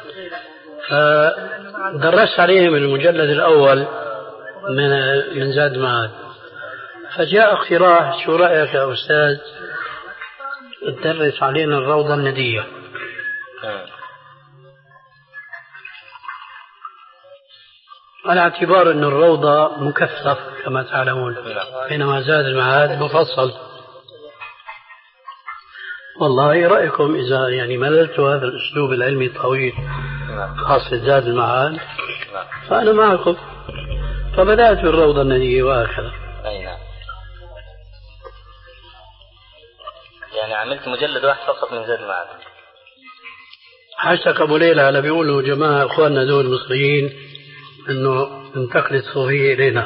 فدرست عليهم المجلد الأول من من زاد المعاد، فجاء اقتراح: شو رأيك يا أستاذ تدرس علينا الروضة الندية؟ على اعتبار أن الروضة مكثف كما تعلمون، بينما زاد المعاد مفصل. والله رأيكم إذا يعني مللت هذا الأسلوب العلمي الطويل خاصة زاد المعاد فأنا معكم. فبدأت بالروضة الندية وهكذا. أي نعم. يعني عملت مجلد واحد فقط من زاد المعاد. حاجتك أبو ليلى على بيقولوا جماعة إخواننا دول المصريين إنه انتقلت الصوفية إلينا.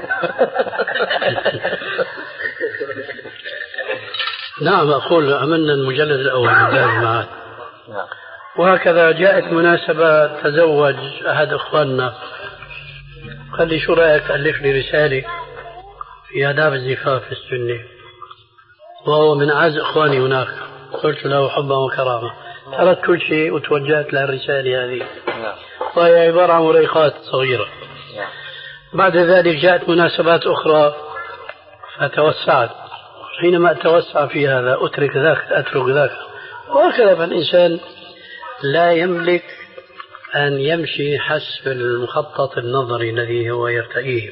نعم أقول عملنا المجلد الأول من زاد المعاد. وهكذا جاءت مناسبة تزوج أحد إخواننا، قال لي: شو رأيك ألف لي رسالة في آداب الزفاف السني، وهو من أعز إخواني هناك. قلت له حبا وكرامة، تركت كل شيء وتوجهت للرسالة هذه، وهي عبارة عن مريقات صغيرة. بعد ذلك جاءت مناسبات أخرى فتوسعت، حينما أتوسع في هذا أترك ذاك أترك ذاك، وهكذا. فالإنسان لا يملك أن يمشي حسب المخطط النظري الذي هو يرتئيه.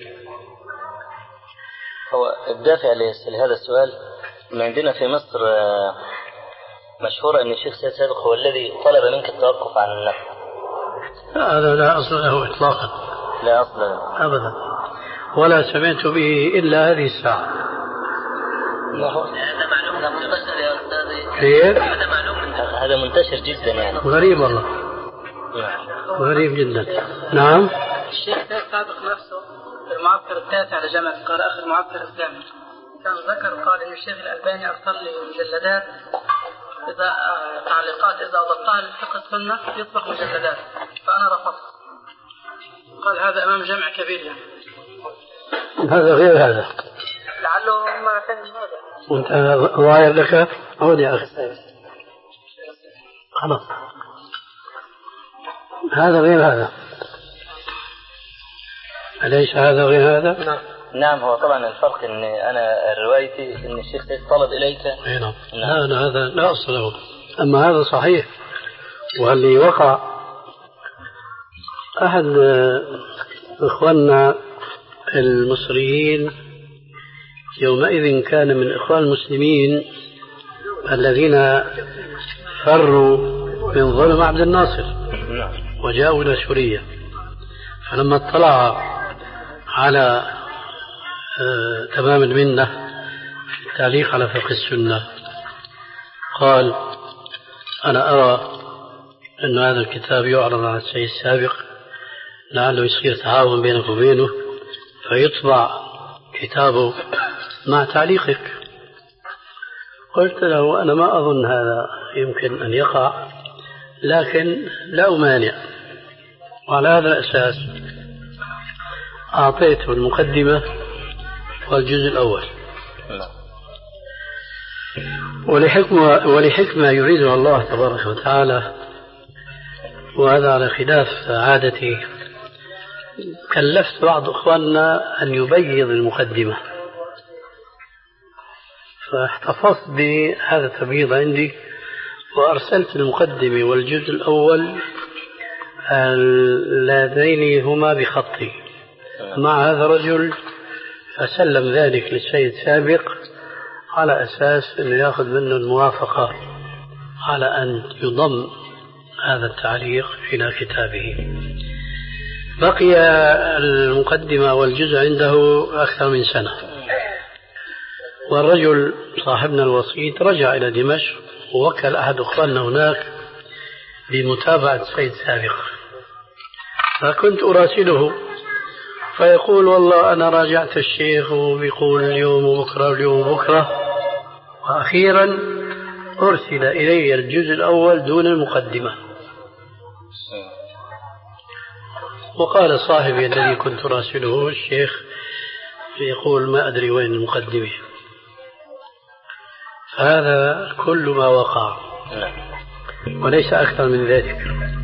هو الدافع لهذا السؤال ما عندنا في مصر مشهورة أن الشيخ سيد سابق هو الذي طلب منك التوقف عن النفس. هذا لا أصل له إطلاقا، لا أصل له أبدا، ولا سمعت به إلا هذه الساعة. هذا معلوم منتشر يا أستاذي. كيف؟ هذا معلوم هذا منتشر جدا يعني. غريب والله. غريب جدا. نعم. الشيخ سيد سابق نفسه في المعسكر التاسع لجامعة القاهرة آخر معسكر الثامن كان ذكر، قال إن الشيخ الألباني أرسل لي مجلدات إذا تعليقات إذا أضفتها للفقه السنة يصبح مجلدات، فأنا رفضت. قال هذا أمام جمع كبير يعني. هذا غير هذا، لعله ما كان هذا. وانت ظاهر لك عود يا أخي. خلاص، هذا غير هذا، أليس هذا غير هذا؟ نعم. نعم، هو طبعا الفرق ان انا روايتي ان الشيخ طلب اليك. اي نعم. نعم. لا هذا لا اصل له، اما هذا صحيح. واللي وقع احد اخواننا المصريين يومئذ كان من إخوان المسلمين الذين فروا من ظلم عبد الناصر وجاءوا إلى سوريا، فلما اطلع على آه تمام المنة التعليق على فقه السنة قال أنا أرى أن هذا الكتاب يعرض على السيد السابق لعله يصير تعاون بينك وبينه فيطبع كتابه مع تعليقك. قلت له أنا ما أظن هذا يمكن أن يقع، لكن لا أمانع، وعلى هذا الأساس أعطيته المقدمة والجزء الأول، ولحكمة, ولحكمة يريدها الله تبارك وتعالى، وهذا على خلاف عادتي كلفت بعض أخواننا أن يبيض المقدمة، فاحتفظت بهذا التبييض عندي وأرسلت المقدمة والجزء الأول اللذين هما بخطي مع هذا الرجل، فسلم ذلك للسيد سابق على أساس أنه يأخذ منه الموافقة على أن يضم هذا التعليق إلى كتابه. بقي المقدمة والجزء عنده أكثر من سنة، والرجل صاحبنا الوسيط رجع إلى دمشق ووكل أحد أخواننا هناك بمتابعة السيد سابق، فكنت أراسله فيقول والله أنا راجعت الشيخ وبيقول اليوم وبكرة اليوم وبكرة، وأخيرا أرسل إلي الجزء الأول دون المقدمة. وقال صاحبي الذي كنت راسله الشيخ يقول ما أدري وين المقدمة. هذا كل ما وقع وليس أكثر من ذلك.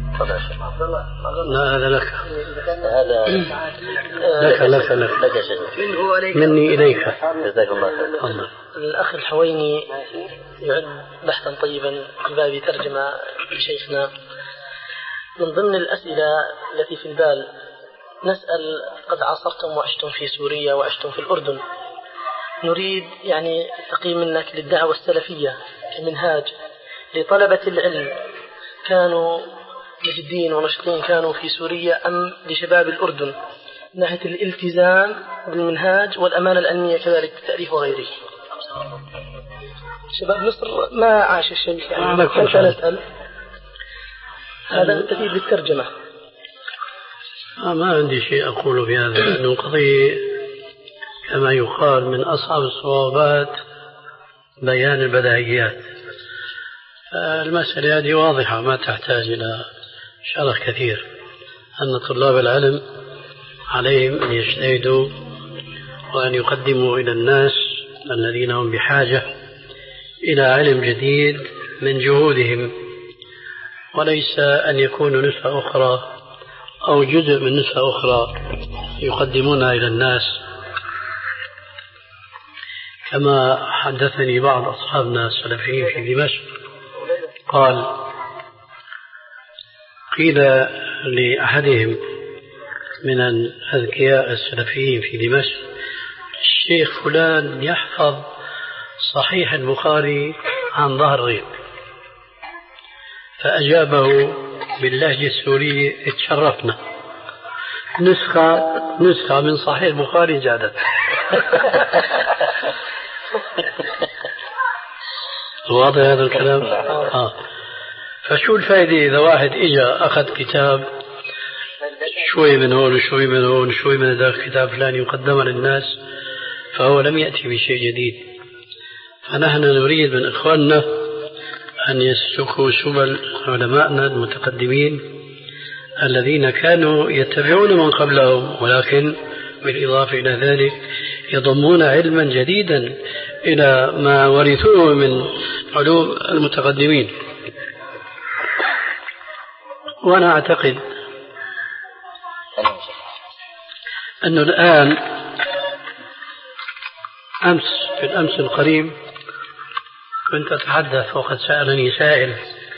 لا هذا لك، هذا لك لك لك مني إليك. جزاك الله خير. الأخ الحويني يعد بحثا طيبا في باب ترجمة لشيخنا. من ضمن الأسئلة التي في البال نسأل: قد عاصرتم وعشتم في سوريا وعشتم في الأردن، نريد يعني تقييم منك للدعوة السلفية كمنهاج لطلبة العلم، كانوا مجدين ونشطين كانوا في سوريا أم لشباب الأردن من ناحية الالتزام بالمنهاج والأمانة العلمية كذلك بالتأليف وغيره؟ شباب مصر ما عاش الشيء يعني كيف نسأل؟ هذا تفيد بالترجمة. ما عندي شيء أقول في هذا، لأنه قضية كما يقال من أصعب الصعوبات بيان البداهيات. المسألة هذه واضحة ما تحتاج إلى شرح كثير، أن طلاب العلم عليهم أن يجتهدوا وأن يقدموا إلى الناس الذين هم بحاجة إلى علم جديد من جهودهم، وليس أن يكونوا نسخة أخرى أو جزء من نسخة أخرى يقدمونها إلى الناس. كما حدثني بعض أصحابنا السلفيين في دمشق قال: قيل لأحدهم من الأذكياء السلفيين في دمشق: الشيخ فلان يحفظ صحيح البخاري عن ظهر غيب، فأجابه باللهجة السورية: اتشرفنا، نسخة نسخة من صحيح البخاري زادت. واضح هذا الكلام؟ آه. فشو الفائدة إذا واحد إجا أخذ كتاب شوي من هون وشوي من هون وشوي من ذاك كتاب فلان يقدمه للناس، فهو لم يأتي بشيء جديد. فنحن نريد من إخواننا أن يسلكوا سبل علمائنا المتقدمين الذين كانوا يتبعون من قبلهم، ولكن بالإضافة إلى ذلك يضمون علما جديدا إلى ما ورثوه من علوم المتقدمين. وأنا أعتقد أنه الآن أمس في الأمس القريب كنت أتحدث وقد سألني سائل: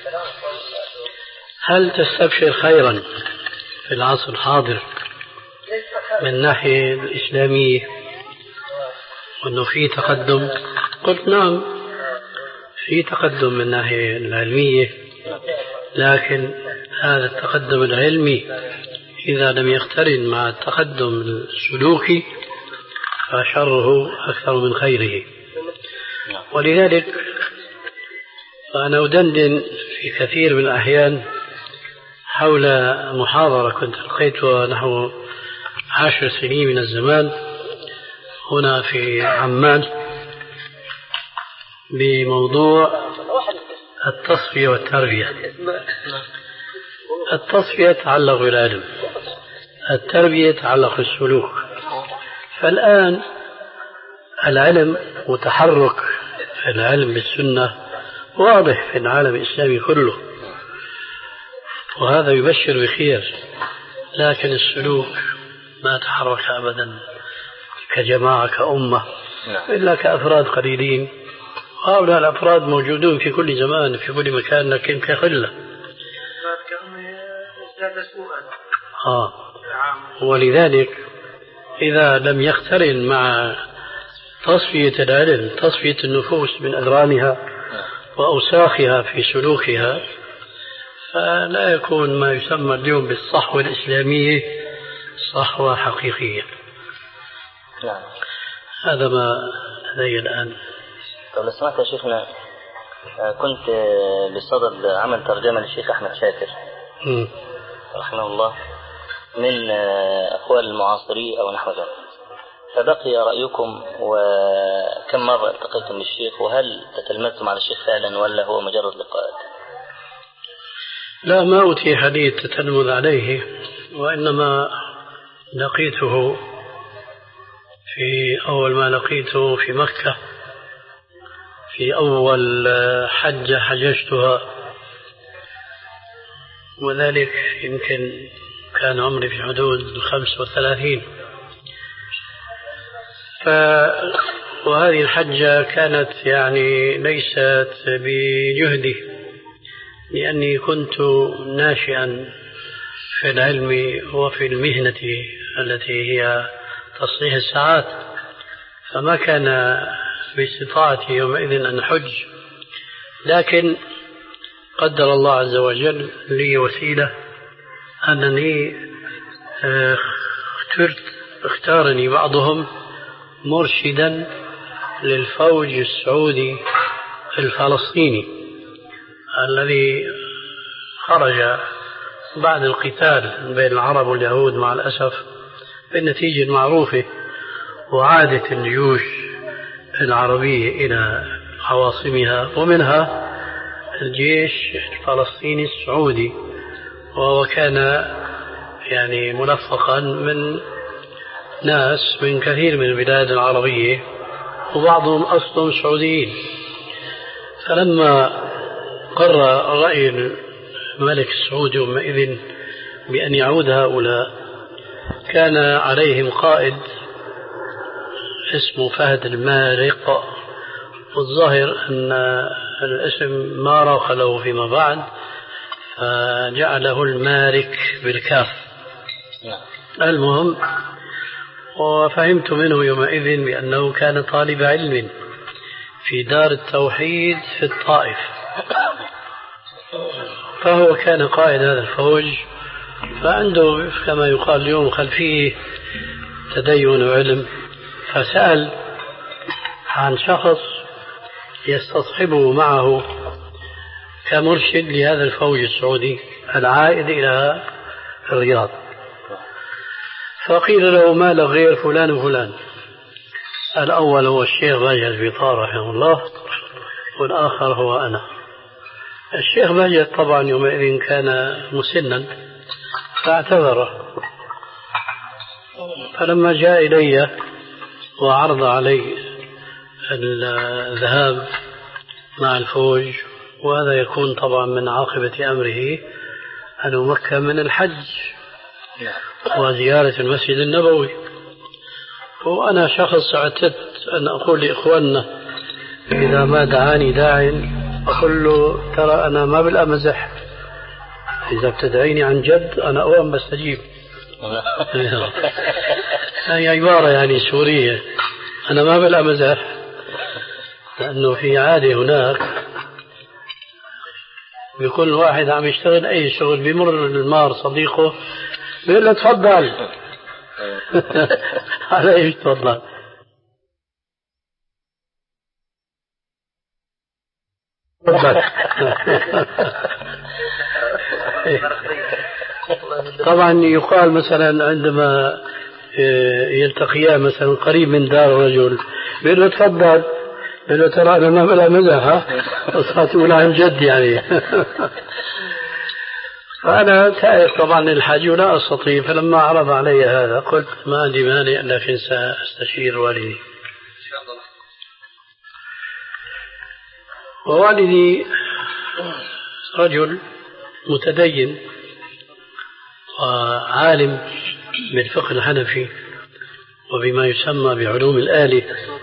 هل تستبشر خيرا في العصر الحاضر من الناحية الإسلامية وأنه في تقدم. قلت نعم في تقدم من الناحية العلمية، لكن هذا التقدم العلمي إذا لم يقترن مع التقدم السلوكي فشره أكثر من خيره. ولذلك فأنا أدندن في كثير من الأحيان حول محاضرة كنت ألقيتها نحو عشر سنين من الزمان هنا في عمان بموضوع التصفية والتربية. التصفية تتعلق بالعلم، التربية تتعلق بالسلوك. فالآن العلم وتحرك العلم بالسنة واضح في العالم الإسلامي كله، وهذا يبشر بخير، لكن السلوك ما تحرك أبدا كجماعة كأمة إلا كأفراد قليلين، وهؤلاء الأفراد موجودون في كل زمان في كل مكان لكن كقلة. آه. ولذلك إذا لم يقترن مع تصفية العلم تصفية النفوس من أدرانها وأوساخها في سلوكها فلا يكون ما يسمى اليوم بالصحوة الإسلامية صحوة حقيقية. نعم. هذا ما لدي الآن. طب لو سمحت يا شيخنا، كنت بصدد عمل ترجمة للشيخ أحمد شاكر م. رحمه الله من أقوال المعاصرين أو نحو ذلك، فبقي رأيكم وكم مرة التقيتم بالشيخ، وهل تتلمذتم على الشيخ فعلا ولا هو مجرد لقاءات؟ لا، ما أتيح لي التتلمذ عليه، وإنما لقيته في أول ما لقيته في مكة في أول حجة حججتها، وذلك يمكن كان عمري في حدود الخمس وثلاثين. ف... وهذه الحجة كانت يعني ليست بجهدي، لأني كنت ناشئا في العلم وفي المهنة التي هي تصليح الساعات، فما كان باستطاعتي يومئذ أن أحج، لكن قدر الله عز وجل لي وسيلة أنني اخترت اختارني بعضهم مرشدا للفوج السعودي الفلسطيني الذي خرج بعد القتال بين العرب واليهود مع الأسف بالنتيجة المعروفة، وعادت الجيوش العربية إلى عواصمها ومنها الجيش الفلسطيني السعودي، وهو كان يعني ملفقا من ناس من كثير من البلاد العربية وبعضهم أصلهم سعوديين. فلما قرر رأي الملك السعودي يومئذ بأن يعود هؤلاء كان عليهم قائد اسمه فهد المارق، والظاهر أن الاسم ما راق له فيما بعد فجعله المارك بالكاف. المهم، وفهمت منه يومئذ بأنه كان طالب علم في دار التوحيد في الطائف، فهو كان قائد هذا الفوج، فعنده كما يقال اليوم خلفيه تدين وعلم، فسأل عن شخص يستصحبه معه كمرشد لهذا الفوج السعودي العائد إلى الرياض، فقيل له ما له غير فلان وفلان. الأول هو الشيخ باجد البيطار رحمه الله، والآخر هو أنا. الشيخ باجد طبعا يومئذ كان مسنا فاعتذر، فلما جاء إلي وعرض علي الذهاب مع الفوج، وهذا يكون طبعا من عاقبة أمره أن أمكن من الحج وزيارة المسجد النبوي. وأنا شخص اعتدت أن أقول لإخواننا إذا ما دعاني داع أقول له ترى أنا ما بالأمزح، إذا بتدعيني عن جد أنا أوام بستجيب. هي عبارة يعني سورية أنا ما بلا مزح، لأنه في عادة هناك بيكون واحد عم يشتغل أي شغل، بيمر المار صديقه بيقول له تفضل. على إيش تفضل؟ طبعا يقال مثلا عندما يلتقيان مثلا قريب من دار رجل بيقول له تفضل، بيقول له ترى أنا ما بلا مزح، ها تقول عن جد يعني. فأنا تائب طبعا الحاج ولا أستطيع، فلما عرض علي هذا قلت ما عندي مانع لكن سأستشير والدي. ووالدي رجل متدين وعالم بالفقه الحنفي وبما يسمى بعلوم الآلة،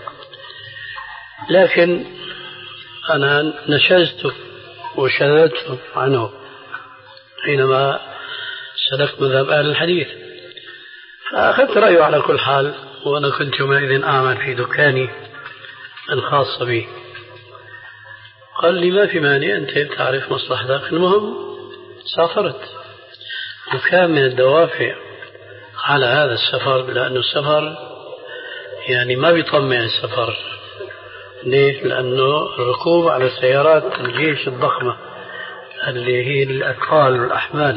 لكن أنا نشزت وشذت عنه حينما سلكت مذهب أهل الحديث، فأخذت رأيه على كل حال. وأنا كنت يومئذ أعمل في دكاني الخاص بي. قال لي ما في مانع، أنت تعرف مصلحتك. المهم سافرت، وكان من الدوافع على هذا السفر، لأنه السفر يعني ما بيطمع السفر. ليه؟ لأنه الركوب على سيارات الجيش الضخمة اللي هي الأثقال والأحمال.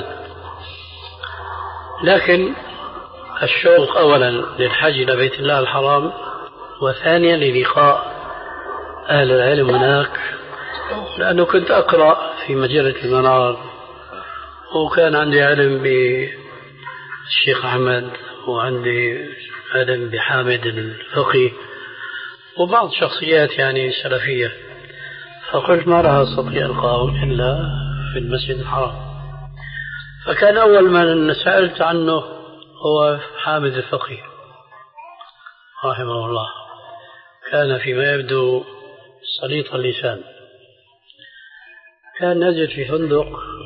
لكن الشوق أولا للحج إلى بيت الله الحرام، وثانيا للقاء أهل العلم هناك، لأنه كنت أقرأ في مجلة المنار، وكان عندي علم بالشيخ أحمد، وعندي علم بحامد الفقي، وبعض شخصيات يعني سلفية. فقلت ما راح أستطيع ألقاهم إلا في المسجد الحرام. فكان أول من سألت عنه هو حامد الفقي رحمه الله، كان فيما يبدو سليط اللسان. كان نزل في فندق